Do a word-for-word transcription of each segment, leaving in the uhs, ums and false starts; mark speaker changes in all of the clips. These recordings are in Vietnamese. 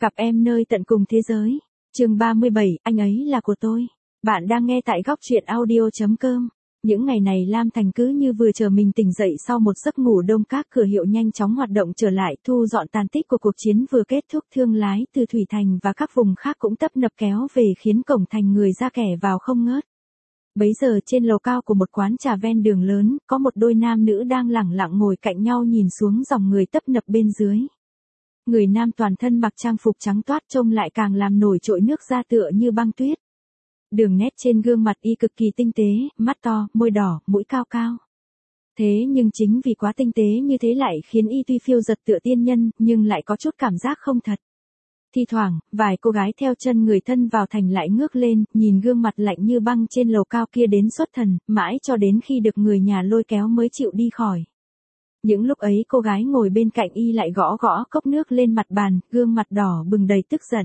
Speaker 1: Gặp em nơi tận cùng thế giới. Chương ba mươi bảy, anh ấy là của tôi. Bạn đang nghe tại góc truyện audio chấm com. Những ngày này Lam Thành cứ như vừa chờ mình tỉnh dậy sau một giấc ngủ đông, các cửa hiệu nhanh chóng hoạt động trở lại, thu dọn tàn tích của cuộc chiến vừa kết thúc. Thương lái từ Thủy Thành và các vùng khác cũng tấp nập kéo về, khiến cổng thành người ra kẻ vào không ngớt. Bấy giờ trên lầu cao của một quán trà ven đường lớn, có một đôi nam nữ đang lẳng lặng ngồi cạnh nhau nhìn xuống dòng người tấp nập bên dưới. Người nam toàn thân mặc trang phục trắng toát, trông lại càng làm nổi trội nước da tựa như băng tuyết. Đường nét trên gương mặt y cực kỳ tinh tế, mắt to, môi đỏ, mũi cao cao. Thế nhưng chính vì quá tinh tế như thế lại khiến y tuy phiêu dật tựa tiên nhân, nhưng lại có chút cảm giác không thật. Thi thoảng, vài cô gái theo chân người thân vào thành lại ngước lên, nhìn gương mặt lạnh như băng trên lầu cao kia đến xuất thần, mãi cho đến khi được người nhà lôi kéo mới chịu đi khỏi. Những lúc ấy cô gái ngồi bên cạnh y lại gõ gõ cốc nước lên mặt bàn, gương mặt đỏ bừng đầy tức giận.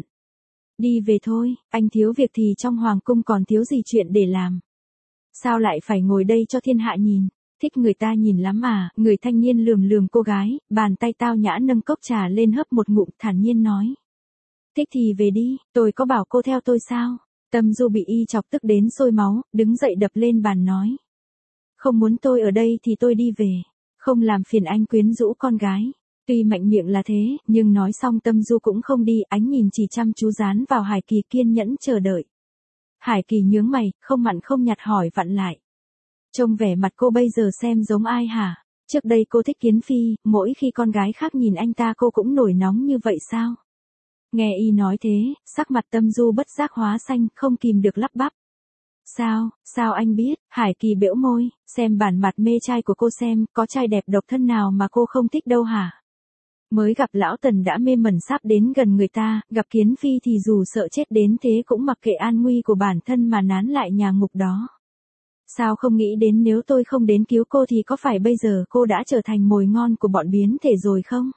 Speaker 1: Đi về thôi, anh thiếu việc thì trong hoàng cung còn thiếu gì chuyện để làm. Sao lại phải ngồi đây cho thiên hạ nhìn, thích người ta nhìn lắm à. Người thanh niên lườm lườm cô gái, bàn tay tao nhã nâng cốc trà lên hớp một ngụm, thản nhiên nói. Thích thì về đi, tôi có bảo cô theo tôi sao? Tâm Du bị y chọc tức đến sôi máu, đứng dậy đập lên bàn nói. Không muốn tôi ở đây thì tôi đi về. Không làm phiền anh quyến rũ con gái. Tuy mạnh miệng là thế, nhưng nói xong Tâm Du cũng không đi, ánh nhìn chỉ chăm chú dán vào Hải Kỳ, kiên nhẫn chờ đợi. Hải Kỳ nhướng mày, không mặn không nhạt hỏi vặn lại. Trông vẻ mặt cô bây giờ xem giống ai hả? Trước đây cô thích Kiến Phi, mỗi khi con gái khác nhìn anh ta cô cũng nổi nóng như vậy sao? Nghe y nói thế, sắc mặt Tâm Du bất giác hóa xanh, không kìm được lắp bắp. Sao, sao anh biết? Hải Kỳ bẽo môi, xem bản mặt mê trai của cô xem, có trai đẹp độc thân nào mà cô không thích đâu hả? Mới gặp lão Tần đã mê mẩn sắp đến gần người ta, gặp Kiến Phi thì dù sợ chết đến thế cũng mặc kệ an nguy của bản thân mà nán lại nhà ngục đó. Sao không nghĩ đến nếu tôi không đến cứu cô thì có phải bây giờ cô đã trở thành mồi ngon của bọn biến thể rồi không?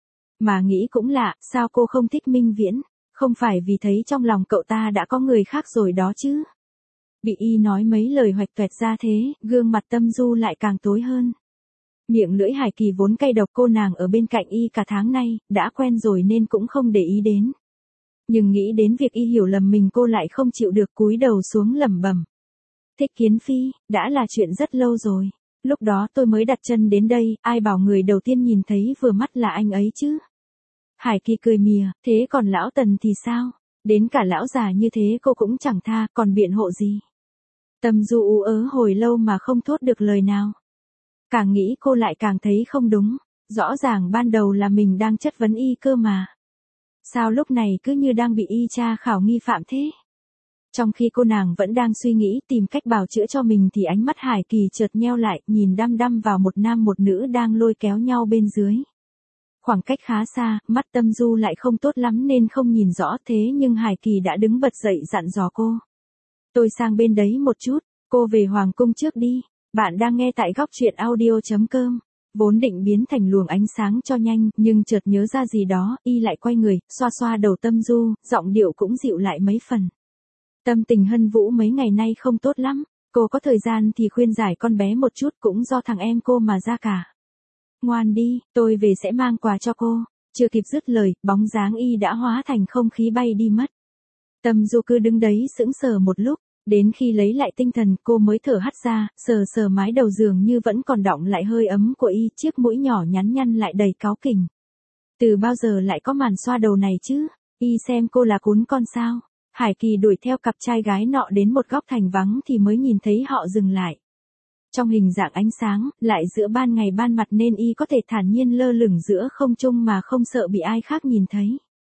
Speaker 1: Mà nghĩ cũng lạ, sao cô không thích Minh Viễn? Không phải vì thấy trong lòng cậu ta đã có người khác rồi đó chứ? Bị y nói mấy lời hoạch toẹt ra thế, gương mặt Tâm Du lại càng tối hơn. Miệng lưỡi Hải Kỳ vốn cay độc, cô nàng ở bên cạnh y cả tháng nay, đã quen rồi nên cũng không để ý đến. Nhưng nghĩ đến việc y hiểu lầm mình, cô lại không chịu được, cúi đầu xuống lẩm bẩm. Thích Kiến Phi, đã là chuyện rất lâu rồi. Lúc đó tôi mới đặt chân đến đây, ai bảo người đầu tiên nhìn thấy vừa mắt là anh ấy chứ. Hải Kỳ cười mỉa, thế còn lão Tần thì sao? Đến cả lão già như thế cô cũng chẳng tha, còn biện hộ gì? Tâm Du ú ớ hồi lâu mà không thốt được lời nào. Càng nghĩ cô lại càng thấy không đúng, rõ ràng ban đầu là mình đang chất vấn y cơ mà. Sao lúc này cứ như đang bị y tra khảo nghi phạm thế? Trong khi cô nàng vẫn đang suy nghĩ tìm cách bào chữa cho mình thì ánh mắt Hải Kỳ chợt nheo lại, nhìn đăm đăm vào một nam một nữ đang lôi kéo nhau bên dưới. Khoảng cách khá xa, mắt Tâm Du lại không tốt lắm nên không nhìn rõ, thế nhưng Hải Kỳ đã đứng bật dậy dặn dò cô. Tôi sang bên đấy một chút, cô về hoàng cung trước đi. Bạn đang nghe tại góc truyện audio chấm com. Vốn định biến thành luồng ánh sáng cho nhanh, nhưng chợt nhớ ra gì đó, y lại quay người, xoa xoa đầu Tâm Du, giọng điệu cũng dịu lại mấy phần. Tâm tình Hân Vũ mấy ngày nay không tốt lắm, cô có thời gian thì khuyên giải con bé một chút, cũng do thằng em cô mà ra cả. Ngoan đi, tôi về sẽ mang quà cho cô. Chưa kịp dứt lời, bóng dáng y đã hóa thành không khí bay đi mất. Tâm Du cứ đứng đấy sững sờ một lúc, đến khi lấy lại tinh thần cô mới thở hắt ra, sờ sờ mái đầu giường như vẫn còn đọng lại hơi ấm của y, chiếc mũi nhỏ nhắn nhăn lại đầy cáu kỉnh. Từ bao giờ lại có màn xoa đầu này chứ? Y xem cô là cún con sao? Hải Kỳ đuổi theo cặp trai gái nọ đến một góc thành vắng thì mới nhìn thấy họ dừng lại. Trong hình dạng ánh sáng, lại giữa ban ngày ban mặt nên y có thể thản nhiên lơ lửng giữa không trung mà không sợ bị ai khác nhìn thấy.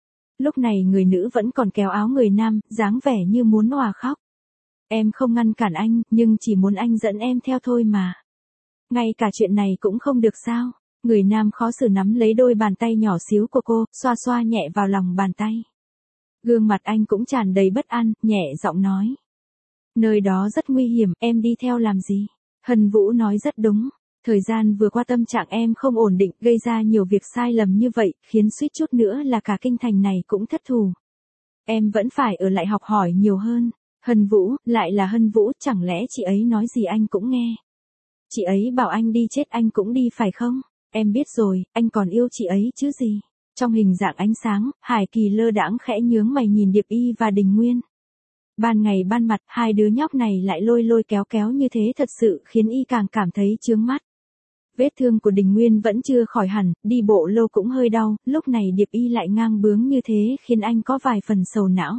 Speaker 1: Lúc này người nữ vẫn còn kéo áo người nam, dáng vẻ như muốn òa khóc. Em không ngăn cản anh, nhưng chỉ muốn anh dẫn em theo thôi mà. Ngay cả chuyện này cũng không được sao? Người nam khó xử nắm lấy đôi bàn tay nhỏ xíu của cô, xoa xoa nhẹ vào lòng bàn tay. Gương mặt anh cũng tràn đầy bất an, nhẹ giọng nói. Nơi đó rất nguy hiểm, em đi theo làm gì? Hân Vũ nói rất đúng. Thời gian vừa qua tâm trạng em không ổn định, gây ra nhiều việc sai lầm như vậy, khiến suýt chút nữa là cả kinh thành này cũng thất thù. Em vẫn phải ở lại học hỏi nhiều hơn. Hân Vũ, lại là Hân Vũ, chẳng lẽ chị ấy nói gì anh cũng nghe? Chị ấy bảo anh đi chết anh cũng đi phải không? Em biết rồi, anh còn yêu chị ấy chứ gì? Trong hình dạng ánh sáng, Hải Kỳ lơ đãng khẽ nhướng mày nhìn Điệp Y và Đình Nguyên. Ban ngày ban mặt, hai đứa nhóc này lại lôi lôi kéo kéo như thế thật sự khiến y càng cảm thấy chướng mắt. Vết thương của Đình Nguyên vẫn chưa khỏi hẳn, đi bộ lâu cũng hơi đau, lúc này Điệp Y lại ngang bướng như thế khiến anh có vài phần sầu não.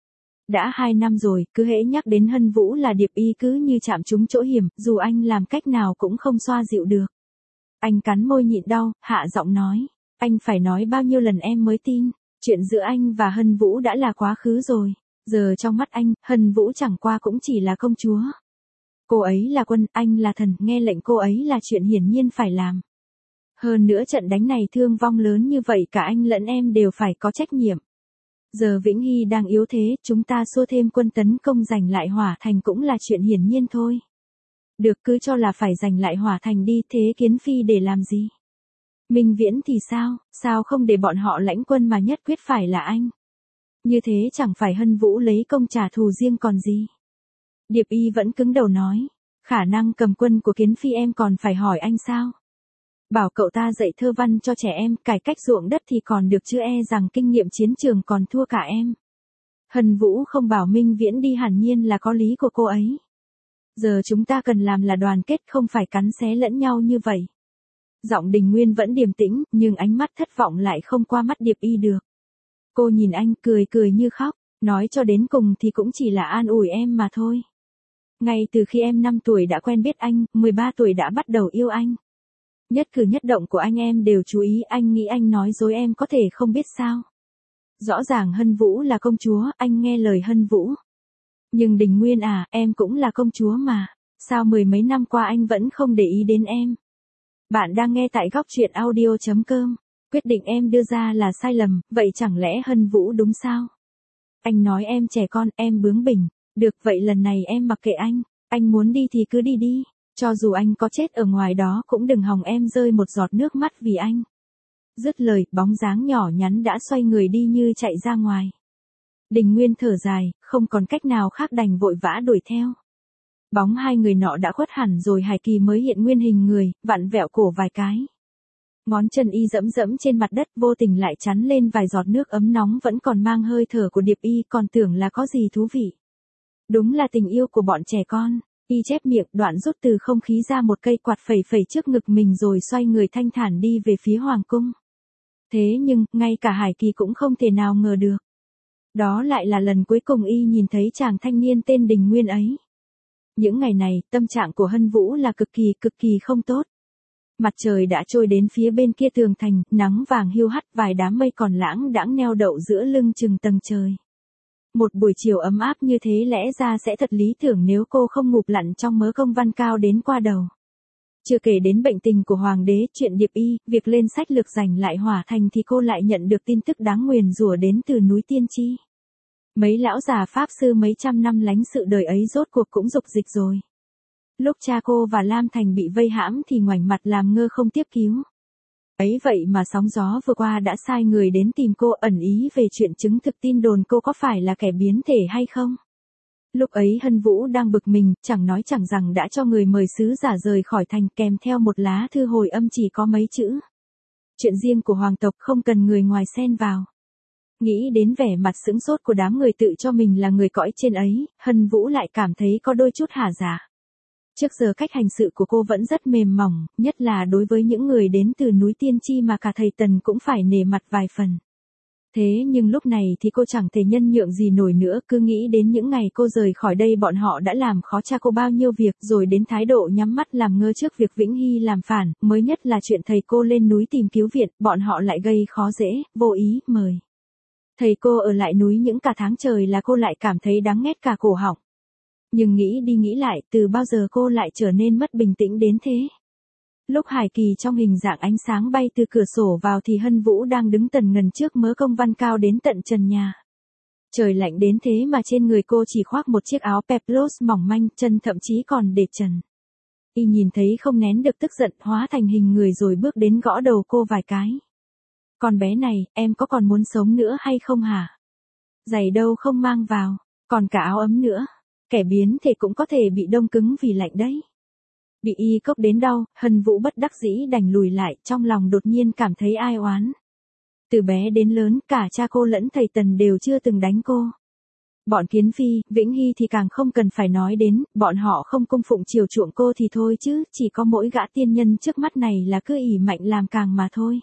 Speaker 1: Đã hai năm rồi, cứ hễ nhắc đến Hân Vũ là Điệp Y cứ như chạm trúng chỗ hiểm, dù anh làm cách nào cũng không xoa dịu được. Anh cắn môi nhịn đau, hạ giọng nói, anh phải nói bao nhiêu lần em mới tin, chuyện giữa anh và Hân Vũ đã là quá khứ rồi, giờ trong mắt anh, Hân Vũ chẳng qua cũng chỉ là công chúa. Cô ấy là quân, anh là thần, nghe lệnh cô ấy là chuyện hiển nhiên phải làm. Hơn nữa trận đánh này thương vong lớn như vậy cả anh lẫn em đều phải có trách nhiệm. Giờ Vĩnh Hy đang yếu thế, chúng ta xua thêm quân tấn công giành lại Hỏa Thành cũng là chuyện hiển nhiên thôi. Được, cứ cho là phải giành lại Hỏa Thành đi, thế Kiến Phi để làm gì? Minh Viễn thì sao, sao không để bọn họ lãnh quân mà nhất quyết phải là anh? Như thế chẳng phải Hân Vũ lấy công trả thù riêng còn gì? Điệp Y vẫn cứng đầu nói, khả năng cầm quân của Kiến Phi em còn phải hỏi anh sao? Bảo cậu ta dạy thơ văn cho trẻ em, cải cách ruộng đất thì còn được chứ e rằng kinh nghiệm chiến trường còn thua cả em. Hân Vũ không bảo Minh Viễn đi hẳn nhiên là có lý của cô ấy. Giờ chúng ta cần làm là đoàn kết, không phải cắn xé lẫn nhau như vậy. Giọng Đình Nguyên vẫn điềm tĩnh, nhưng ánh mắt thất vọng lại không qua mắt Điệp Y được. Cô nhìn anh cười cười như khóc, nói cho đến cùng thì cũng chỉ là an ủi em mà thôi. Ngay từ khi em năm tuổi đã quen biết anh, mười ba tuổi đã bắt đầu yêu anh. Nhất cử nhất động của anh em đều chú ý, anh nghĩ anh nói dối em có thể không biết sao. Rõ ràng Hân Vũ là công chúa, anh nghe lời Hân Vũ. Nhưng Đình Nguyên à, em cũng là công chúa mà, sao mười mấy năm qua anh vẫn không để ý đến em? Bạn đang nghe tại góc truyện audio chấm com. Quyết định em đưa ra là sai lầm, vậy chẳng lẽ Hân Vũ đúng sao? Anh nói em trẻ con, em bướng bỉnh. Được, vậy lần này em mặc kệ anh, anh muốn đi thì cứ đi đi, cho dù anh có chết ở ngoài đó cũng đừng hòng em rơi một giọt nước mắt vì anh. Dứt lời, bóng dáng nhỏ nhắn đã xoay người đi như chạy ra ngoài. Đình Nguyên thở dài, không còn cách nào khác đành vội vã đuổi theo. Bóng hai người nọ đã khuất hẳn rồi, Hải Kỳ mới hiện nguyên hình người, vặn vẹo cổ vài cái. Ngón chân y dẫm dẫm trên mặt đất, vô tình lại chắn lên vài giọt nước ấm nóng vẫn còn mang hơi thở của Điệp Y, còn tưởng là có gì thú vị. Đúng là tình yêu của bọn trẻ con. Y chép miệng, đoạn rút từ không khí ra một cây quạt phẩy phẩy trước ngực mình rồi xoay người thanh thản đi về phía hoàng cung. Thế nhưng, ngay cả Hải Kỳ cũng không thể nào ngờ được. Đó lại là lần cuối cùng y nhìn thấy chàng thanh niên tên Đình Nguyên ấy. Những ngày này, tâm trạng của Hân Vũ là cực kỳ cực kỳ không tốt. Mặt trời đã trôi đến phía bên kia tường thành, nắng vàng hiu hắt, vài đám mây còn lãng đãng neo đậu giữa lưng chừng tầng trời. Một buổi chiều ấm áp như thế lẽ ra sẽ thật lý tưởng nếu cô không ngụp lặn trong mớ công văn cao đến qua đầu. Chưa kể đến bệnh tình của hoàng đế, chuyện Điệp Y, việc lên sách lược giành lại Hỏa Thành thì cô lại nhận được tin tức đáng nguyền rủa đến từ núi Tiên Tri. Mấy lão già pháp sư mấy trăm năm lánh sự đời ấy rốt cuộc cũng dục dịch rồi. Lúc cha cô và Lam Thành bị vây hãm thì ngoảnh mặt làm ngơ không tiếp cứu. Ấy vậy mà sóng gió vừa qua đã sai người đến tìm cô, ẩn ý về chuyện chứng thực tin đồn cô có phải là kẻ biến thể hay không. Lúc ấy Hân Vũ đang bực mình, chẳng nói chẳng rằng đã cho người mời sứ giả rời khỏi thành kèm theo một lá thư hồi âm chỉ có mấy chữ. Chuyện riêng của hoàng tộc không cần người ngoài xen vào. Nghĩ đến vẻ mặt sững sốt của đám người tự cho mình là người cõi trên ấy, Hân Vũ lại cảm thấy có đôi chút hả dạ. Trước giờ cách hành sự của cô vẫn rất mềm mỏng, nhất là đối với những người đến từ núi Tiên Tri mà cả thầy Tần cũng phải nể mặt vài phần. Thế nhưng lúc này thì cô chẳng thể nhân nhượng gì nổi nữa, cứ nghĩ đến những ngày cô rời khỏi đây bọn họ đã làm khó cha cô bao nhiêu việc, rồi đến thái độ nhắm mắt làm ngơ trước việc Vĩnh Hy làm phản, mới nhất là chuyện thầy cô lên núi tìm cứu viện, bọn họ lại gây khó dễ, vô ý, mời. Thầy cô ở lại núi những cả tháng trời là cô lại cảm thấy đắng nghét cả cổ họng. Nhưng nghĩ đi nghĩ lại, từ bao giờ cô lại trở nên mất bình tĩnh đến thế? Lúc Hải Kỳ trong hình dạng ánh sáng bay từ cửa sổ vào thì Hân Vũ đang đứng tần ngần trước mớ công văn cao đến tận trần nhà. Trời lạnh đến thế mà trên người cô chỉ khoác một chiếc áo peplos mỏng manh, chân thậm chí còn để trần. Y nhìn thấy không nén được tức giận, hóa thành hình người rồi bước đến gõ đầu cô vài cái. Con bé này, em có còn muốn sống nữa hay không hả? Giày đâu không mang vào, còn cả áo ấm nữa. Kẻ biến thể cũng có thể bị đông cứng vì lạnh đấy. Bị y cốc đến đau, Hân Vũ bất đắc dĩ đành lùi lại, trong lòng đột nhiên cảm thấy ai oán. Từ bé đến lớn, cả cha cô lẫn thầy Tần đều chưa từng đánh cô. Bọn Kiến Phi, Vĩnh Hy thì càng không cần phải nói đến, bọn họ không cung phụng chiều chuộng cô thì thôi chứ, chỉ có mỗi gã tiên nhân trước mắt này là cứ ỷ mạnh làm càng mà thôi.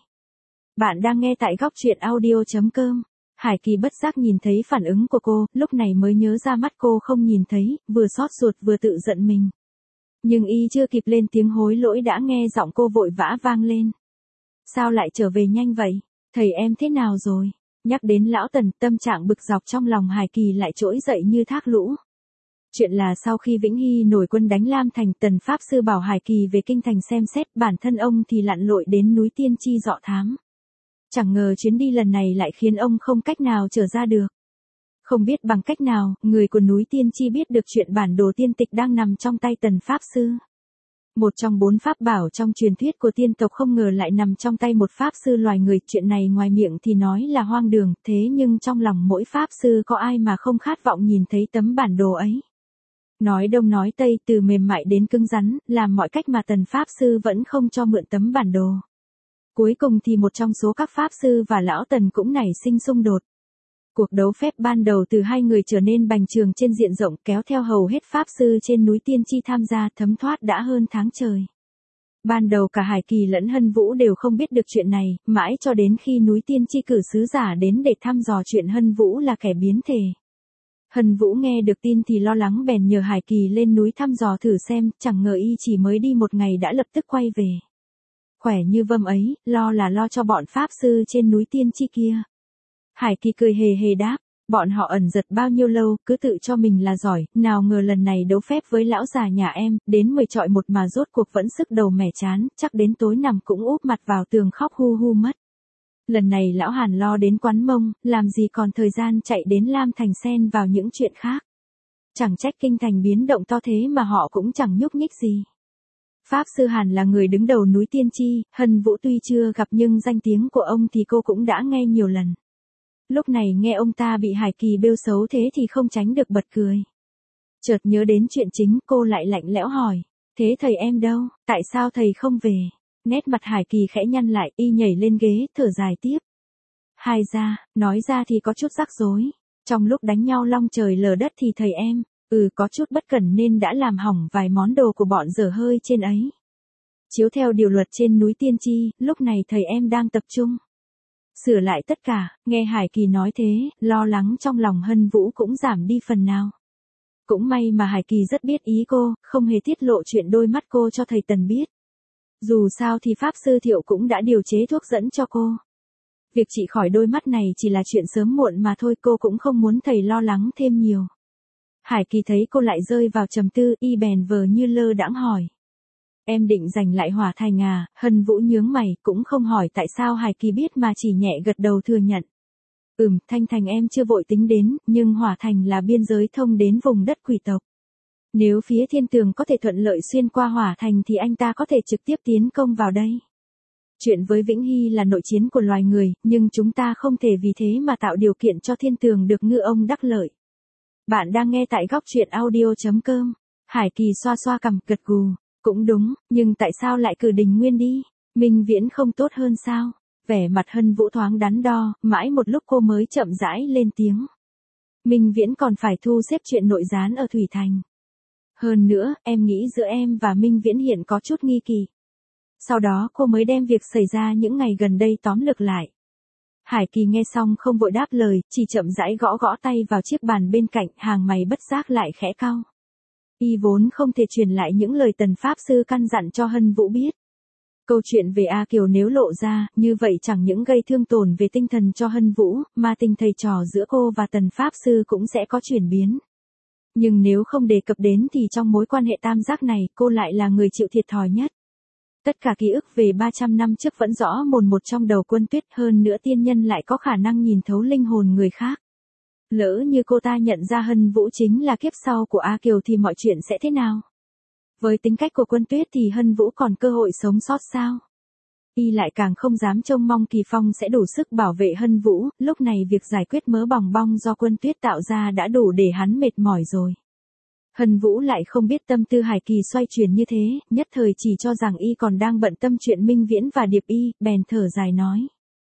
Speaker 1: Bạn đang nghe tại góc truyện audio.com. Hải Kỳ bất giác nhìn thấy phản ứng của cô, lúc này mới nhớ ra mắt cô không nhìn thấy, vừa xót ruột vừa tự giận mình. Nhưng y chưa kịp lên tiếng hối lỗi đã nghe giọng cô vội vã vang lên. Sao lại trở về nhanh vậy? Thầy em thế nào rồi? Nhắc đến lão Tần, tâm trạng bực dọc trong lòng Hải Kỳ lại trỗi dậy như thác lũ. Chuyện là sau khi Vĩnh Hy nổi quân đánh Lam Thành, Tần Pháp Sư bảo Hải Kỳ về kinh thành xem xét, bản thân ông thì lặn lội đến núi Tiên Tri dọ thám. Chẳng ngờ chuyến đi lần này lại khiến ông không cách nào trở ra được. Không biết bằng cách nào, người của núi Tiên Tri biết được chuyện bản đồ tiên tịch đang nằm trong tay Tần Pháp Sư. Một trong bốn pháp bảo trong truyền thuyết của tiên tộc không ngờ lại nằm trong tay một pháp sư loài người. Chuyện này ngoài miệng thì nói là hoang đường, thế nhưng trong lòng mỗi pháp sư có ai mà không khát vọng nhìn thấy tấm bản đồ ấy. Nói đông nói tây, từ mềm mại đến cứng rắn, làm mọi cách mà Tần Pháp Sư vẫn không cho mượn tấm bản đồ. Cuối cùng thì một trong số các pháp sư và lão Tần cũng nảy sinh xung đột. Cuộc đấu phép ban đầu từ hai người trở nên bành trường trên diện rộng, kéo theo hầu hết pháp sư trên núi Tiên Tri tham gia, thấm thoát đã hơn tháng trời. Ban đầu cả Hải Kỳ lẫn Hân Vũ đều không biết được chuyện này, mãi cho đến khi núi Tiên Tri cử sứ giả đến để thăm dò chuyện Hân Vũ là kẻ biến thể. Hân Vũ nghe được tin thì lo lắng bèn nhờ Hải Kỳ lên núi thăm dò thử xem, chẳng ngờ y chỉ mới đi một ngày đã lập tức quay về. Khỏe như vâm ấy, lo là lo cho bọn pháp sư trên núi Tiên Tri kia. Hải Kỳ cười hề hề đáp, bọn họ ẩn giật bao nhiêu lâu, cứ tự cho mình là giỏi, nào ngờ lần này đấu phép với lão già nhà em, đến mười trọi một mà rốt cuộc vẫn sức đầu mẻ chán, chắc đến tối nằm cũng úp mặt vào tường khóc hu hu mất. Lần này lão Hàn lo đến quán mông, làm gì còn thời gian chạy đến Lam Thành xen vào những chuyện khác. Chẳng trách kinh thành biến động to thế mà họ cũng chẳng nhúc nhích gì. Pháp Sư Hàn là người đứng đầu núi Tiên Tri, Hân Vũ tuy chưa gặp nhưng danh tiếng của ông thì cô cũng đã nghe nhiều lần. Lúc này nghe ông ta bị Hải Kỳ bêu xấu thế thì không tránh được bật cười. Chợt nhớ đến chuyện chính, cô lại lạnh lẽo hỏi, thế thầy em đâu, tại sao thầy không về? Nét mặt Hải Kỳ khẽ nhăn lại, y nhảy lên ghế, thở dài tiếp. Hai ra, nói ra thì có chút rắc rối. Trong lúc đánh nhau long trời lở đất thì thầy em, ừ có chút bất cẩn nên đã làm hỏng vài món đồ của bọn dở hơi trên ấy. Chiếu theo điều luật trên núi Tiên Tri, lúc này thầy em đang tập trung sửa lại tất cả. Nghe Hải Kỳ nói thế, lo lắng trong lòng Hân Vũ cũng giảm đi phần nào. Cũng may mà Hải Kỳ rất biết ý cô, không hề tiết lộ chuyện đôi mắt cô cho thầy Tần biết. Dù sao thì Pháp Sư Thiệu cũng đã điều chế thuốc dẫn cho cô. Việc trị khỏi đôi mắt này chỉ là chuyện sớm muộn mà thôi, cô cũng không muốn thầy lo lắng thêm nhiều. Hải Kỳ thấy cô lại rơi vào trầm tư, y bèn vờ như lơ đãng hỏi. Em định giành lại Hỏa Thành à? Hân Vũ nhướng mày, cũng không hỏi tại sao Hải Kỳ biết mà chỉ nhẹ gật đầu thừa nhận. Ừm, Thanh Thành em chưa vội tính đến, nhưng Hỏa Thành là biên giới thông đến vùng đất quỷ tộc. Nếu phía Thiên Tường có thể thuận lợi xuyên qua Hỏa Thành thì anh ta có thể trực tiếp tiến công vào đây. Chuyện với Vĩnh Hy là nội chiến của loài người, nhưng chúng ta không thể vì thế mà tạo điều kiện cho Thiên Tường được ngư ông đắc lợi. Bạn đang nghe tại góc truyện audio.com. Hải Kỳ xoa xoa cằm, gật gù. Cũng đúng, nhưng tại sao lại cử Đình Nguyên đi? Minh Viễn không tốt hơn sao? Vẻ mặt Hân Vũ thoáng đắn đo, mãi một lúc cô mới chậm rãi lên tiếng. Minh Viễn còn phải thu xếp chuyện nội gián ở Thủy Thành. Hơn nữa, em nghĩ giữa em và Minh Viễn hiện có chút nghi kỳ. Sau đó cô mới đem việc xảy ra những ngày gần đây tóm lược lại. Hải Kỳ nghe xong không vội đáp lời, chỉ chậm rãi gõ gõ tay vào chiếc bàn bên cạnh, hàng mày bất giác lại khẽ cau. Y vốn không thể truyền lại những lời Tần Pháp Sư căn dặn cho Hân Vũ biết. Câu chuyện về A Kiều nếu lộ ra, như vậy chẳng những gây thương tổn về tinh thần cho Hân Vũ, mà tình thầy trò giữa cô và Tần Pháp Sư cũng sẽ có chuyển biến. Nhưng nếu không đề cập đến thì trong mối quan hệ tam giác này, cô lại là người chịu thiệt thòi nhất. Tất cả ký ức về ba trăm năm trước vẫn rõ mồn một trong đầu Quân Tuyết, hơn nữa tiên nhân lại có khả năng nhìn thấu linh hồn người khác. Lỡ như cô ta nhận ra Hân Vũ chính là kiếp sau của A Kiều thì mọi chuyện sẽ thế nào? Với tính cách của Quân Tuyết thì Hân Vũ còn cơ hội sống sót sao? Y lại càng không dám trông mong Kỳ Phong sẽ đủ sức bảo vệ Hân Vũ, lúc này việc giải quyết mớ bòng bong do Quân Tuyết tạo ra đã đủ để hắn mệt mỏi rồi. Hân Vũ lại không biết tâm tư Hải Kỳ xoay chuyển như thế, nhất thời chỉ cho rằng y còn đang bận tâm chuyện Minh Viễn và Điệp Y, bèn thở dài nói.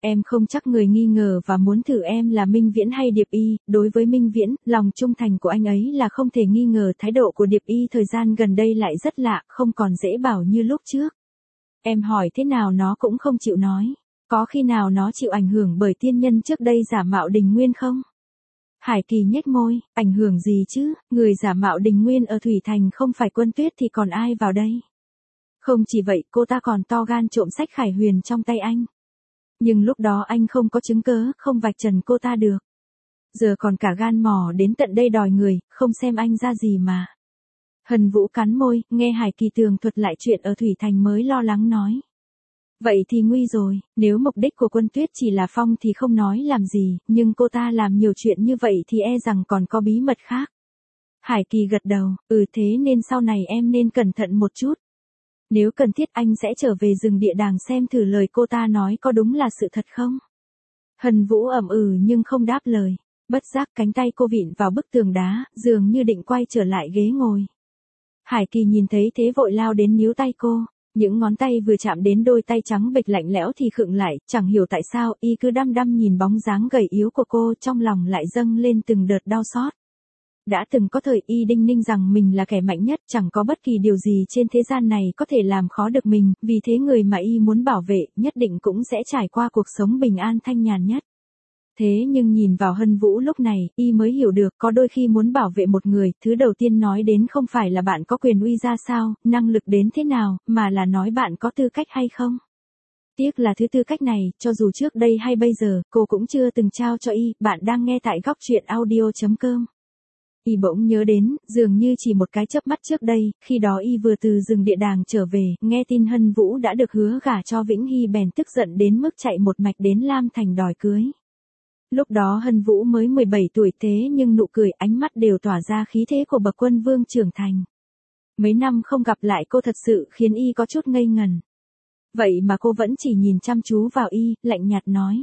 Speaker 1: Em không chắc người nghi ngờ và muốn thử em là Minh Viễn hay Điệp Y, đối với Minh Viễn, lòng trung thành của anh ấy là không thể nghi ngờ. Thái độ của Điệp Y thời gian gần đây lại rất lạ, không còn dễ bảo như lúc trước. Em hỏi thế nào nó cũng không chịu nói. Có khi nào nó chịu ảnh hưởng bởi tiên nhân trước đây giả mạo Đình Nguyên không? Hải Kỳ nhếch môi, ảnh hưởng gì chứ, người giả mạo Đình Nguyên ở Thủy Thành không phải Quân Tuyết thì còn ai vào đây? Không chỉ vậy, cô ta còn to gan trộm sách Khải Huyền trong tay anh. Nhưng lúc đó anh không có chứng cớ, không vạch trần cô ta được. Giờ còn cả gan mò đến tận đây đòi người, không xem anh ra gì mà. Hân Vũ cắn môi, nghe Hải Kỳ tường thuật lại chuyện ở Thủy Thành mới lo lắng nói. Vậy thì nguy rồi, nếu mục đích của Quân Tuyết chỉ là Phong thì không nói làm gì, nhưng cô ta làm nhiều chuyện như vậy thì e rằng còn có bí mật khác. Hải Kỳ gật đầu, ừ thế nên sau này em nên cẩn thận một chút. Nếu cần thiết anh sẽ trở về rừng địa đàng xem thử lời cô ta nói có đúng là sự thật không. Hân Vũ ậm ừ nhưng không đáp lời. Bất giác cánh tay cô vịn vào bức tường đá, dường như định quay trở lại ghế ngồi. Hải Kỳ nhìn thấy thế vội lao đến níu tay cô. Những ngón tay vừa chạm đến đôi tay trắng bệch lạnh lẽo thì khựng lại, chẳng hiểu tại sao y cứ đăm đăm nhìn bóng dáng gầy yếu của cô, trong lòng lại dâng lên từng đợt đau xót. Đã từng có thời y đinh ninh rằng mình là kẻ mạnh nhất, chẳng có bất kỳ điều gì trên thế gian này có thể làm khó được mình, vì thế người mà y muốn bảo vệ nhất định cũng sẽ trải qua cuộc sống bình an thanh nhàn nhất. Thế nhưng nhìn vào Hân Vũ lúc này, y mới hiểu được có đôi khi muốn bảo vệ một người, thứ đầu tiên nói đến không phải là bạn có quyền uy ra sao, năng lực đến thế nào, mà là nói bạn có tư cách hay không. Tiếc là thứ tư cách này, cho dù trước đây hay bây giờ, cô cũng chưa từng trao cho y. Bạn đang nghe tại góc truyện audio chấm com. Y bỗng nhớ đến, dường như chỉ một cái chớp mắt trước đây, khi đó y vừa từ rừng địa đàng trở về, nghe tin Hân Vũ đã được hứa gả cho Vĩnh Hy bèn tức giận đến mức chạy một mạch đến Lam Thành đòi cưới. Lúc đó Hân Vũ mới mười bảy tuổi thế nhưng nụ cười ánh mắt đều tỏa ra khí thế của bậc quân vương trưởng thành. Mấy năm không gặp lại cô thật sự khiến y có chút ngây ngần. Vậy mà cô vẫn chỉ nhìn chăm chú vào y, lạnh nhạt nói.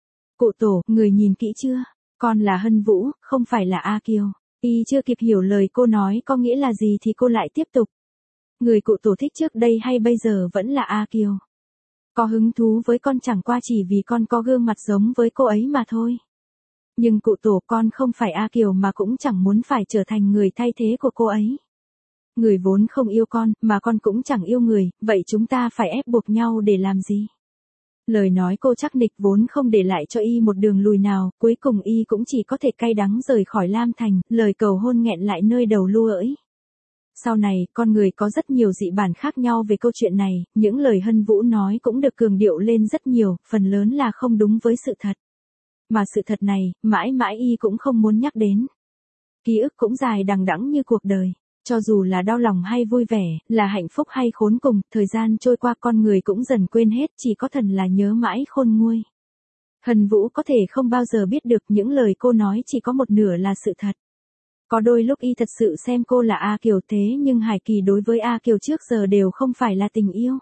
Speaker 1: Cụ tổ, người nhìn kỹ chưa? Con là Hân Vũ, không phải là A Kiều. Y chưa kịp hiểu lời cô nói có nghĩa là gì thì cô lại tiếp tục. Người cụ tổ thích trước đây hay bây giờ vẫn là A Kiều. Có hứng thú với con chẳng qua chỉ vì con có gương mặt giống với cô ấy mà thôi. Nhưng cụ tổ, con không phải A Kiều mà cũng chẳng muốn phải trở thành người thay thế của cô ấy. Người vốn không yêu con, mà con cũng chẳng yêu người, vậy chúng ta phải ép buộc nhau để làm gì? Lời nói cô chắc nịch vốn không để lại cho y một đường lùi nào, cuối cùng y cũng chỉ có thể cay đắng rời khỏi Lam Thành, lời cầu hôn nghẹn lại nơi đầu lu ỡi. Sau này, con người có rất nhiều dị bản khác nhau về câu chuyện này, những lời Hân Vũ nói cũng được cường điệu lên rất nhiều, phần lớn là không đúng với sự thật. Mà sự thật này, mãi mãi y cũng không muốn nhắc đến. Ký ức cũng dài đằng đẵng như cuộc đời. Cho dù là đau lòng hay vui vẻ, là hạnh phúc hay khốn cùng, thời gian trôi qua con người cũng dần quên hết, chỉ có thần là nhớ mãi khôn nguôi. Hân Vũ có thể không bao giờ biết được những lời cô nói chỉ có một nửa là sự thật. Có đôi lúc y thật sự xem cô là A Kiều thế nhưng Hải Kỳ đối với A Kiều trước giờ đều không phải là tình yêu.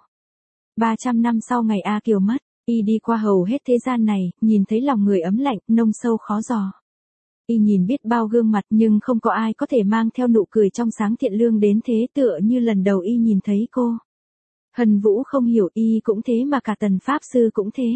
Speaker 1: ba trăm năm sau ngày A Kiều mất, y đi qua hầu hết thế gian này, nhìn thấy lòng người ấm lạnh, nông sâu khó dò. Y nhìn biết bao gương mặt nhưng không có ai có thể mang theo nụ cười trong sáng thiện lương đến thế tựa như lần đầu y nhìn thấy cô. Hân Vũ không hiểu y cũng thế mà cả Tần Pháp Sư cũng thế.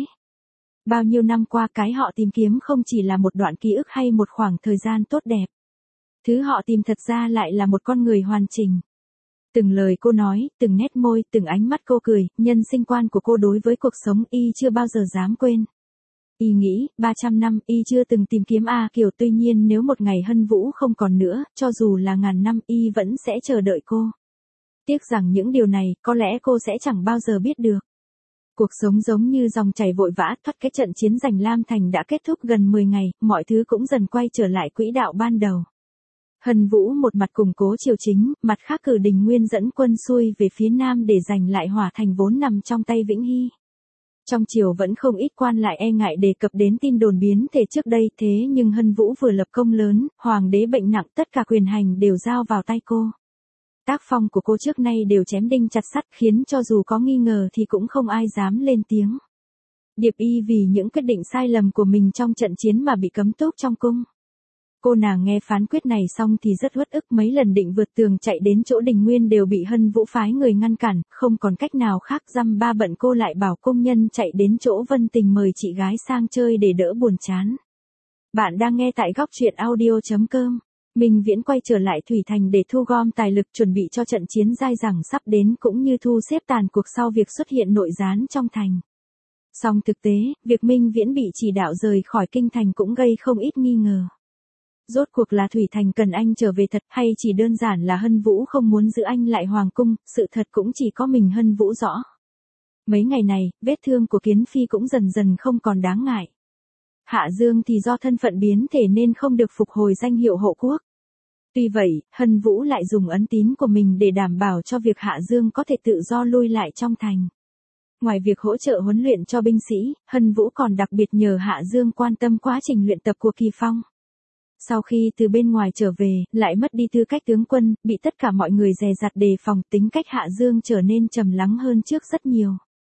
Speaker 1: Bao nhiêu năm qua cái họ tìm kiếm không chỉ là một đoạn ký ức hay một khoảng thời gian tốt đẹp. Thứ họ tìm thật ra lại là một con người hoàn chỉnh. Từng lời cô nói, từng nét môi, từng ánh mắt cô cười, nhân sinh quan của cô đối với cuộc sống y chưa bao giờ dám quên. Y nghĩ, ba trăm năm y chưa từng tìm kiếm A Kiều, tuy nhiên nếu một ngày Hân Vũ không còn nữa, cho dù là ngàn năm y vẫn sẽ chờ đợi cô. Tiếc rằng những điều này, có lẽ cô sẽ chẳng bao giờ biết được. Cuộc sống giống như dòng chảy vội vã, thoát cái trận chiến giành Lam Thành đã kết thúc gần mười ngày, mọi thứ cũng dần quay trở lại quỹ đạo ban đầu. Hân Vũ một mặt củng cố triều chính, mặt khác cử Đình Nguyên dẫn quân xuôi về phía nam để giành lại Hỏa Thành vốn nằm trong tay Vĩnh Hy. Trong triều vẫn không ít quan lại e ngại đề cập đến tin đồn biến thể trước đây, thế nhưng Hân Vũ vừa lập công lớn, hoàng đế bệnh nặng, tất cả quyền hành đều giao vào tay cô. Tác phong của cô trước nay đều chém đinh chặt sắt, khiến cho dù có nghi ngờ thì cũng không ai dám lên tiếng. Điệp Y vì những quyết định sai lầm của mình trong trận chiến mà bị cấm túc trong cung. Cô nàng nghe phán quyết này xong thì rất uất ức, mấy lần định vượt tường chạy đến chỗ Đình Nguyên đều bị Hân Vũ phái người ngăn cản, không còn cách nào khác, dăm ba bận cô lại bảo công nhân chạy đến chỗ Vân Tình mời chị gái sang chơi để đỡ buồn chán. Bạn đang nghe tại góc truyện audio chấm com. Minh Viễn quay trở lại Thủy Thành để thu gom tài lực chuẩn bị cho trận chiến dai dẳng sắp đến, cũng như thu xếp tàn cuộc sau việc xuất hiện nội gián trong thành. Song thực tế, việc Minh Viễn bị chỉ đạo rời khỏi kinh thành cũng gây không ít nghi ngờ. Rốt cuộc là Thủy Thành cần anh trở về thật, hay chỉ đơn giản là Hân Vũ không muốn giữ anh lại hoàng cung, sự thật cũng chỉ có mình Hân Vũ rõ. Mấy ngày này, vết thương của Kiến Phi cũng dần dần không còn đáng ngại. Hạ Dương thì do thân phận biến thể nên không được phục hồi danh hiệu hộ quốc. Tuy vậy, Hân Vũ lại dùng ấn tín của mình để đảm bảo cho việc Hạ Dương có thể tự do lui lại trong thành. Ngoài việc hỗ trợ huấn luyện cho binh sĩ, Hân Vũ còn đặc biệt nhờ Hạ Dương quan tâm quá trình luyện tập của Kỳ Phong. Sau khi từ bên ngoài trở về, lại mất đi tư cách tướng quân, bị tất cả mọi người dè dặt đề phòng, tính cách Hạ Dương trở nên trầm lắng hơn trước rất nhiều.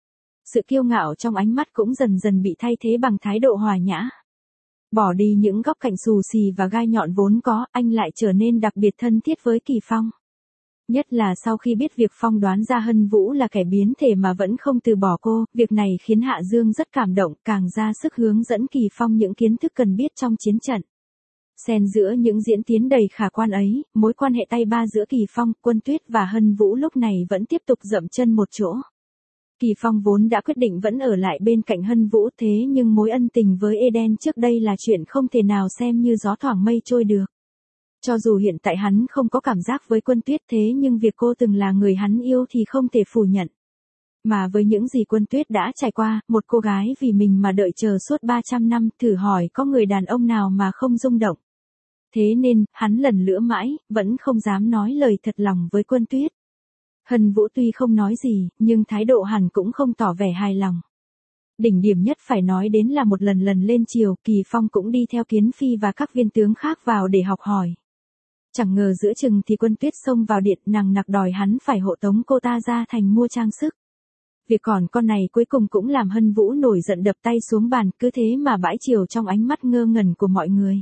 Speaker 1: Sự kiêu ngạo trong ánh mắt cũng dần dần bị thay thế bằng thái độ hòa nhã. Bỏ đi những góc cạnh xù xì và gai nhọn vốn có, anh lại trở nên đặc biệt thân thiết với Kỳ Phong. Nhất là sau khi biết việc Phong đoán ra Hân Vũ là kẻ biến thể mà vẫn không từ bỏ cô, việc này khiến Hạ Dương rất cảm động, càng ra sức hướng dẫn Kỳ Phong những kiến thức cần biết trong chiến trận. Xen giữa những diễn tiến đầy khả quan ấy, mối quan hệ tay ba giữa Kỳ Phong, Quân Tuyết và Hân Vũ lúc này vẫn tiếp tục dậm chân một chỗ. Kỳ Phong vốn đã quyết định vẫn ở lại bên cạnh Hân Vũ, thế nhưng mối ân tình với Eden trước đây là chuyện không thể nào xem như gió thoảng mây trôi được. Cho dù hiện tại hắn không có cảm giác với Quân Tuyết, thế nhưng việc cô từng là người hắn yêu thì không thể phủ nhận. Mà với những gì Quân Tuyết đã trải qua, một cô gái vì mình mà đợi chờ suốt ba trăm năm, thử hỏi có người đàn ông nào mà không rung động. Thế nên, hắn lần lữa mãi, vẫn không dám nói lời thật lòng với Quân Tuyết. Hân Vũ tuy không nói gì, nhưng thái độ hẳn cũng không tỏ vẻ hài lòng. Đỉnh điểm nhất phải nói đến là một lần lần lên triều, Kỳ Phong cũng đi theo Kiến Phi và các viên tướng khác vào để học hỏi. Chẳng ngờ giữa chừng thì Quân Tuyết xông vào điện, nằng nặc đòi hắn phải hộ tống cô ta ra thành mua trang sức. Việc còn con này cuối cùng cũng làm Hân Vũ nổi giận đập tay xuống bàn, cứ thế mà bãi triều trong ánh mắt ngơ ngẩn của mọi người.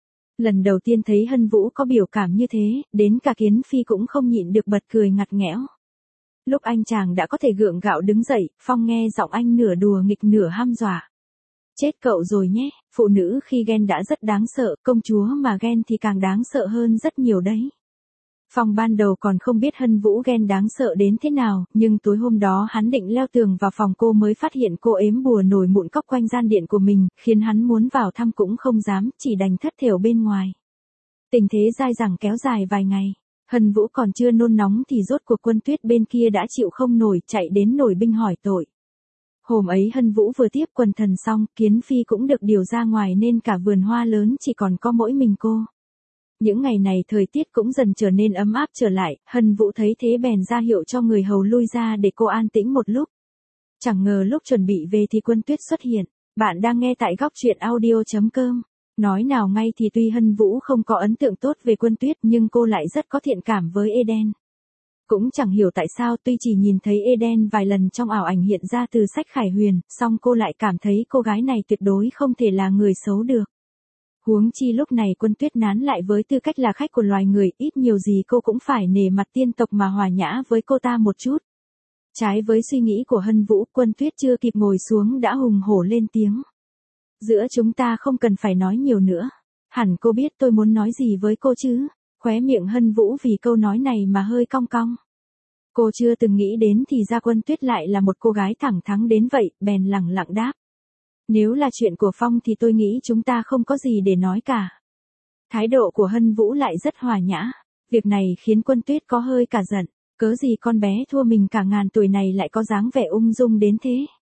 Speaker 1: Lần đầu tiên thấy Hân Vũ có biểu cảm như thế, đến cả Kiến Phi cũng không nhịn được bật cười ngặt nghẽo. Lúc anh chàng đã có thể gượng gạo đứng dậy, Phong nghe giọng anh nửa đùa nghịch nửa hăm dọa. Chết cậu rồi nhé, phụ nữ khi ghen đã rất đáng sợ, công chúa mà ghen thì càng đáng sợ hơn rất nhiều đấy. Phong ban đầu còn không biết Hân Vũ ghen đáng sợ đến thế nào, nhưng tối hôm đó hắn định leo tường vào phòng cô mới phát hiện cô ếm bùa nổi mụn cóc quanh gian điện của mình, khiến hắn muốn vào thăm cũng không dám, chỉ đành thất thểu bên ngoài. Tình thế dai dẳng kéo dài vài ngày. Hân Vũ còn chưa nôn nóng thì rốt cuộc Quân Tuyết bên kia đã chịu không nổi, chạy đến nổi binh hỏi tội. Hôm ấy Hân Vũ vừa tiếp quần thần xong, Kiến Phi cũng được điều ra ngoài nên cả vườn hoa lớn chỉ còn có mỗi mình cô. Những ngày này thời tiết cũng dần trở nên ấm áp trở lại, Hân Vũ thấy thế bèn ra hiệu cho người hầu lui ra để cô an tĩnh một lúc. Chẳng ngờ lúc chuẩn bị về thì Quân Tuyết xuất hiện. Bạn đang nghe tại góc truyện audio chấm com. Nói nào ngay thì tuy Hân Vũ không có ấn tượng tốt về Quân Tuyết nhưng cô lại rất có thiện cảm với Eden. Cũng chẳng hiểu tại sao tuy chỉ nhìn thấy Eden vài lần trong ảo ảnh hiện ra từ sách Khải Huyền, song cô lại cảm thấy cô gái này tuyệt đối không thể là người xấu được. Huống chi lúc này Quân Tuyết nán lại với tư cách là khách của loài người, ít nhiều gì cô cũng phải nể mặt tiên tộc mà hòa nhã với cô ta một chút. Trái với suy nghĩ của Hân Vũ, Quân Tuyết chưa kịp ngồi xuống đã hùng hổ lên tiếng. Giữa chúng ta không cần phải nói nhiều nữa. Hẳn cô biết tôi muốn nói gì với cô chứ. Khóe miệng Hân Vũ vì câu nói này mà hơi cong cong. Cô chưa từng nghĩ đến thì ra Quân Tuyết lại là một cô gái thẳng thắn đến vậy, bèn lẳng lặng đáp. Nếu là chuyện của Phong thì tôi nghĩ chúng ta không có gì để nói cả. Thái độ của Hân Vũ lại rất hòa nhã. Việc này khiến Quân Tuyết có hơi cả giận. Cớ gì con bé thua mình cả ngàn tuổi này lại có dáng vẻ ung dung đến thế.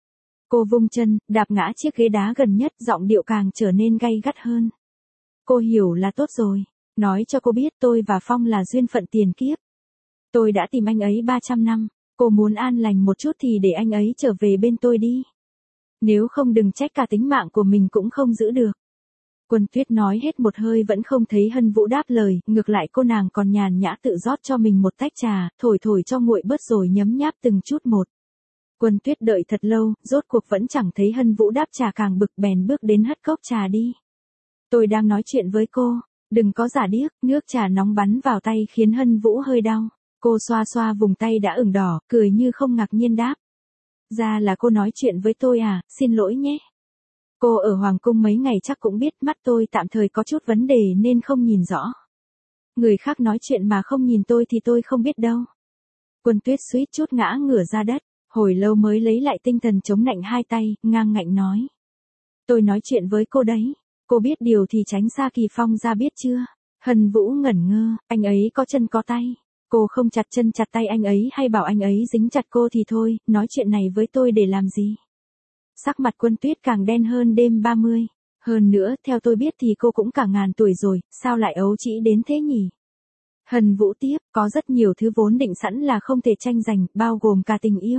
Speaker 1: Cô vung chân, đạp ngã chiếc ghế đá gần nhất, giọng điệu càng trở nên gay gắt hơn. Cô hiểu là tốt rồi. Nói cho cô biết tôi và Phong là duyên phận tiền kiếp. Tôi đã tìm anh ấy ba trăm năm. Cô muốn an lành một chút thì để anh ấy trở về bên tôi đi. Nếu không đừng trách cả tính mạng của mình cũng không giữ được. Quân Tuyết nói hết một hơi vẫn không thấy Hân Vũ đáp lời, ngược lại cô nàng còn nhàn nhã tự rót cho mình một tách trà, thổi thổi cho nguội bớt rồi nhấm nháp từng chút một. Quân Tuyết đợi thật lâu, rốt cuộc vẫn chẳng thấy Hân Vũ đáp trà, càng bực bèn bước đến hất cốc trà đi. Tôi đang nói chuyện với cô, Đừng có giả điếc, nước trà nóng bắn vào tay khiến Hân Vũ hơi đau. Cô xoa xoa vùng tay đã ửng đỏ, cười như không ngạc nhiên đáp. Ra là cô nói chuyện với tôi à, xin lỗi nhé. Cô ở Hoàng Cung mấy ngày chắc cũng biết mắt tôi tạm thời có chút vấn đề nên không nhìn rõ. Người khác nói chuyện mà không nhìn tôi thì tôi không biết đâu. Quân Tuyết suýt chút ngã ngửa ra đất, hồi lâu mới lấy lại tinh thần chống nạnh hai tay, ngang ngạnh nói. Tôi nói chuyện với cô đấy, cô biết điều thì tránh xa Kỳ Phong ra biết chưa? Hân Vũ ngẩn ngơ, anh ấy có chân có tay. Cô không chặt chân chặt tay anh ấy hay bảo anh ấy dính chặt cô thì thôi, nói chuyện này với tôi để làm gì? Sắc mặt Quân Tuyết càng đen hơn đêm ba mươi. Hơn nữa, theo tôi biết thì cô cũng cả ngàn tuổi rồi, sao lại ấu trĩ đến thế nhỉ? Hân Vũ tiếp, có rất nhiều thứ vốn định sẵn là không thể tranh giành, bao gồm cả tình yêu.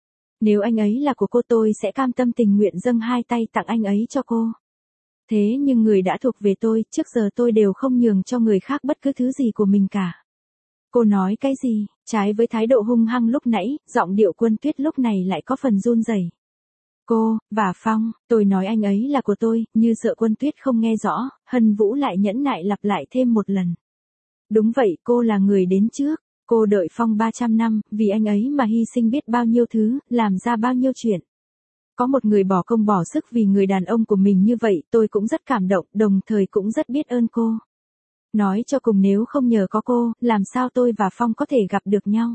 Speaker 1: Nếu anh ấy là của cô tôi sẽ cam tâm tình nguyện dâng hai tay tặng anh ấy cho cô. Thế nhưng người đã thuộc về tôi, trước giờ tôi đều không nhường cho người khác bất cứ thứ gì của mình cả. Cô nói cái gì? Trái với thái độ hung hăng lúc nãy, giọng điệu Quân Tuyết lúc này lại có phần run rẩy. Cô, và Phong, tôi nói anh ấy là của tôi, như sợ Quân Tuyết không nghe rõ, Hân Vũ lại nhẫn nại lặp lại thêm một lần. Đúng vậy, cô là người đến trước, cô đợi Phong ba trăm năm, vì anh ấy mà hy sinh biết bao nhiêu thứ, làm ra bao nhiêu chuyện. Có một người bỏ công bỏ sức vì người đàn ông của mình như vậy, tôi cũng rất cảm động, đồng thời cũng rất biết ơn cô. Nói cho cùng nếu không nhờ có cô, làm sao tôi và Phong có thể gặp được nhau.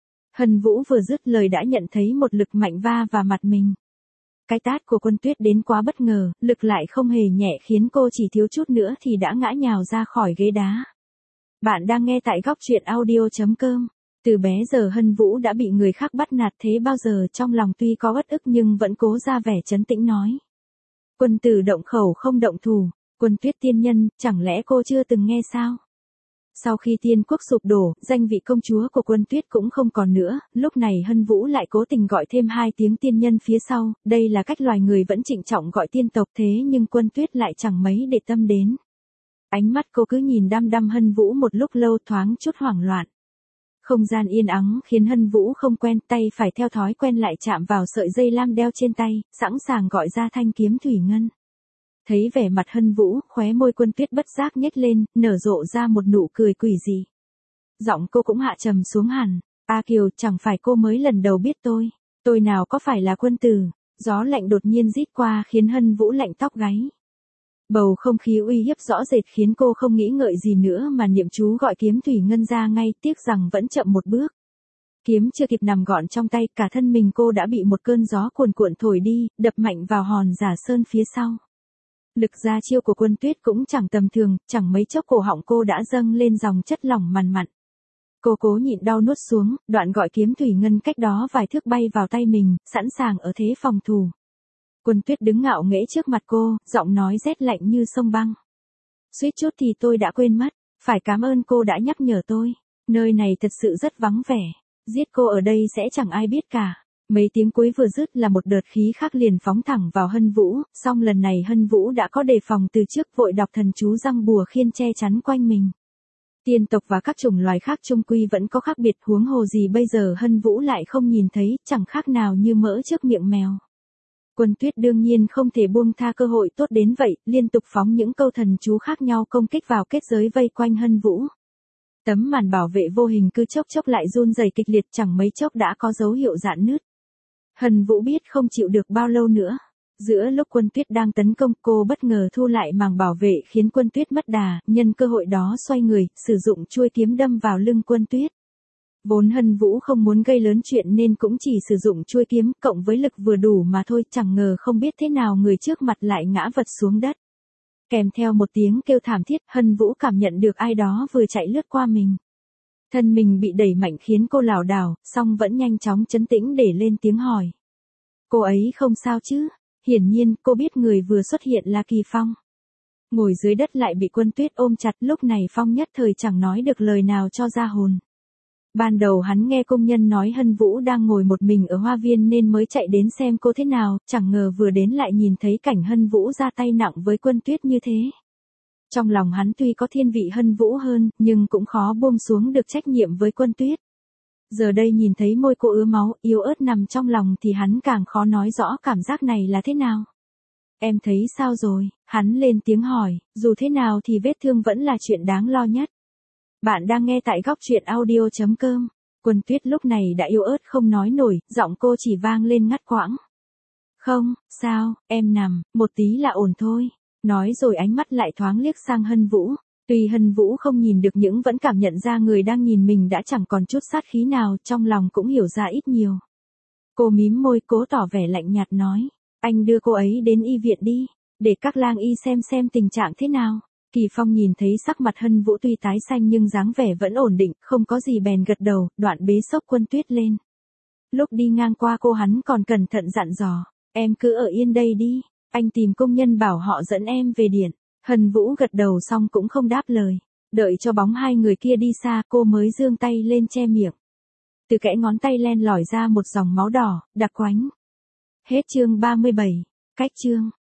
Speaker 1: Hân Vũ vừa dứt lời đã nhận thấy một lực mạnh va vào mặt mình. Cái tát của Quân Tuyết đến quá bất ngờ, lực lại không hề nhẹ khiến cô chỉ thiếu chút nữa thì đã ngã nhào ra khỏi ghế đá. Bạn đang nghe tại góc truyện audio chấm com. Từ bé giờ Hân Vũ đã bị người khác bắt nạt thế bao giờ, trong lòng tuy có uất ức nhưng vẫn cố ra vẻ trấn tĩnh nói. Quân tử động khẩu không động thủ, Quân Tuyết tiên nhân, chẳng lẽ cô chưa từng nghe sao? Sau khi tiên quốc sụp đổ, danh vị công chúa của Quân Tuyết cũng không còn nữa, lúc này Hân Vũ lại cố tình gọi thêm hai tiếng tiên nhân phía sau, đây là cách loài người vẫn trịnh trọng gọi tiên tộc thế nhưng Quân Tuyết lại chẳng mấy để tâm đến. Ánh mắt cô cứ nhìn đăm đăm Hân Vũ một lúc lâu thoáng chút hoảng loạn. Không gian yên ắng khiến Hân Vũ không quen, tay phải theo thói quen lại chạm vào sợi dây lam đeo trên tay, sẵn sàng gọi ra thanh kiếm thủy ngân. Thấy vẻ mặt Hân Vũ, khóe môi Quân Tuyết bất giác nhếch lên, nở rộ ra một nụ cười quỷ dị. Giọng cô cũng hạ trầm xuống hẳn. A Kiều, chẳng phải cô mới lần đầu biết tôi. Tôi nào có phải là quân tử. Gió lạnh đột nhiên rít qua khiến Hân Vũ lạnh tóc gáy. Bầu không khí uy hiếp rõ rệt khiến cô không nghĩ ngợi gì nữa mà niệm chú gọi kiếm thủy ngân ra ngay, tiếc rằng vẫn chậm một bước. Kiếm chưa kịp nằm gọn trong tay, cả thân mình cô đã bị một cơn gió cuồn cuộn thổi đi, đập mạnh vào hòn giả sơn phía sau. Lực ra chiêu của Quân Tuyết cũng chẳng tầm thường, chẳng mấy chốc cổ họng cô đã dâng lên dòng chất lỏng mằn mặn. Cô cố nhịn đau nuốt xuống, đoạn gọi kiếm thủy ngân cách đó vài thước bay vào tay mình, sẵn sàng ở thế phòng thủ. Quân Tuyết đứng ngạo nghễ trước mặt cô, giọng nói rét lạnh như sông băng. Suýt chút thì tôi đã quên mất, phải cảm ơn cô đã nhắc nhở tôi. Nơi này thật sự rất vắng vẻ, giết cô ở đây sẽ chẳng ai biết cả. Mấy tiếng cuối vừa dứt là một đợt khí khác liền phóng thẳng vào Hân Vũ, song lần này Hân Vũ đã có đề phòng từ trước, vội đọc thần chú răng bùa khiên che chắn quanh mình. Tiên tộc và các chủng loài khác chung quy vẫn có khác biệt, huống hồ gì bây giờ Hân Vũ lại không nhìn thấy, chẳng khác nào như mỡ trước miệng mèo. Quân Tuyết đương nhiên không thể buông tha cơ hội tốt đến vậy, liên tục phóng những câu thần chú khác nhau công kích vào kết giới vây quanh Hân Vũ. Tấm màn bảo vệ vô hình cứ chốc chốc lại run rẩy kịch liệt, chẳng mấy chốc đã có dấu hiệu rạn nứt. Hân Vũ biết không chịu được bao lâu nữa. Giữa lúc Quân Tuyết đang tấn công, cô bất ngờ thu lại màng bảo vệ khiến Quân Tuyết mất đà, nhân cơ hội đó xoay người, sử dụng chuôi kiếm đâm vào lưng Quân Tuyết. Vốn Hân Vũ không muốn gây lớn chuyện nên cũng chỉ sử dụng chuôi kiếm, cộng với lực vừa đủ mà thôi, chẳng ngờ không biết thế nào người trước mặt lại ngã vật xuống đất. Kèm theo một tiếng kêu thảm thiết, Hân Vũ cảm nhận được ai đó vừa chạy lướt qua mình. Thân mình bị đẩy mạnh khiến cô lảo đảo, song vẫn nhanh chóng trấn tĩnh để lên tiếng hỏi. Cô ấy không sao chứ? Hiển nhiên, cô biết người vừa xuất hiện là Kỳ Phong. Ngồi dưới đất lại bị Quân Tuyết ôm chặt, lúc này Phong nhất thời chẳng nói được lời nào cho ra hồn. Ban đầu hắn nghe công nhân nói Hân Vũ đang ngồi một mình ở hoa viên nên mới chạy đến xem cô thế nào, chẳng ngờ vừa đến lại nhìn thấy cảnh Hân Vũ ra tay nặng với Quân Tuyết như thế. Trong lòng hắn tuy có thiên vị Hân Vũ hơn, nhưng cũng khó buông xuống được trách nhiệm với Quân Tuyết. Giờ đây nhìn thấy môi cô ứa máu, yếu ớt nằm trong lòng thì hắn càng khó nói rõ cảm giác này là thế nào. Em thấy sao rồi? Hắn lên tiếng hỏi, dù thế nào thì vết thương vẫn là chuyện đáng lo nhất. Bạn đang nghe tại góc truyện audio.com. Quân Tuyết lúc này đã yếu ớt không nói nổi, giọng cô chỉ vang lên ngắt quãng. Không, sao, em nằm, một tí là ổn thôi. Nói rồi ánh mắt lại thoáng liếc sang Hân Vũ. Tuy Hân Vũ không nhìn được nhưng vẫn cảm nhận ra người đang nhìn mình đã chẳng còn chút sát khí nào, trong lòng cũng hiểu ra ít nhiều. Cô mím môi cố tỏ vẻ lạnh nhạt nói, anh đưa cô ấy đến y viện đi, để các lang y xem xem tình trạng thế nào. Kỳ Phong nhìn thấy sắc mặt Hân Vũ tuy tái xanh nhưng dáng vẻ vẫn ổn định, không có gì bèn gật đầu, đoạn bế xốc Quân Tuyết lên. Lúc đi ngang qua cô hắn còn cẩn thận dặn dò, em cứ ở yên đây đi, anh tìm công nhân bảo họ dẫn em về điện. Hân Vũ gật đầu xong cũng không đáp lời, đợi cho bóng hai người kia đi xa cô mới giương tay lên che miệng. Từ kẽ ngón tay len lỏi ra một dòng máu đỏ, đặc quánh. Hết chương ba mươi bảy, cách chương.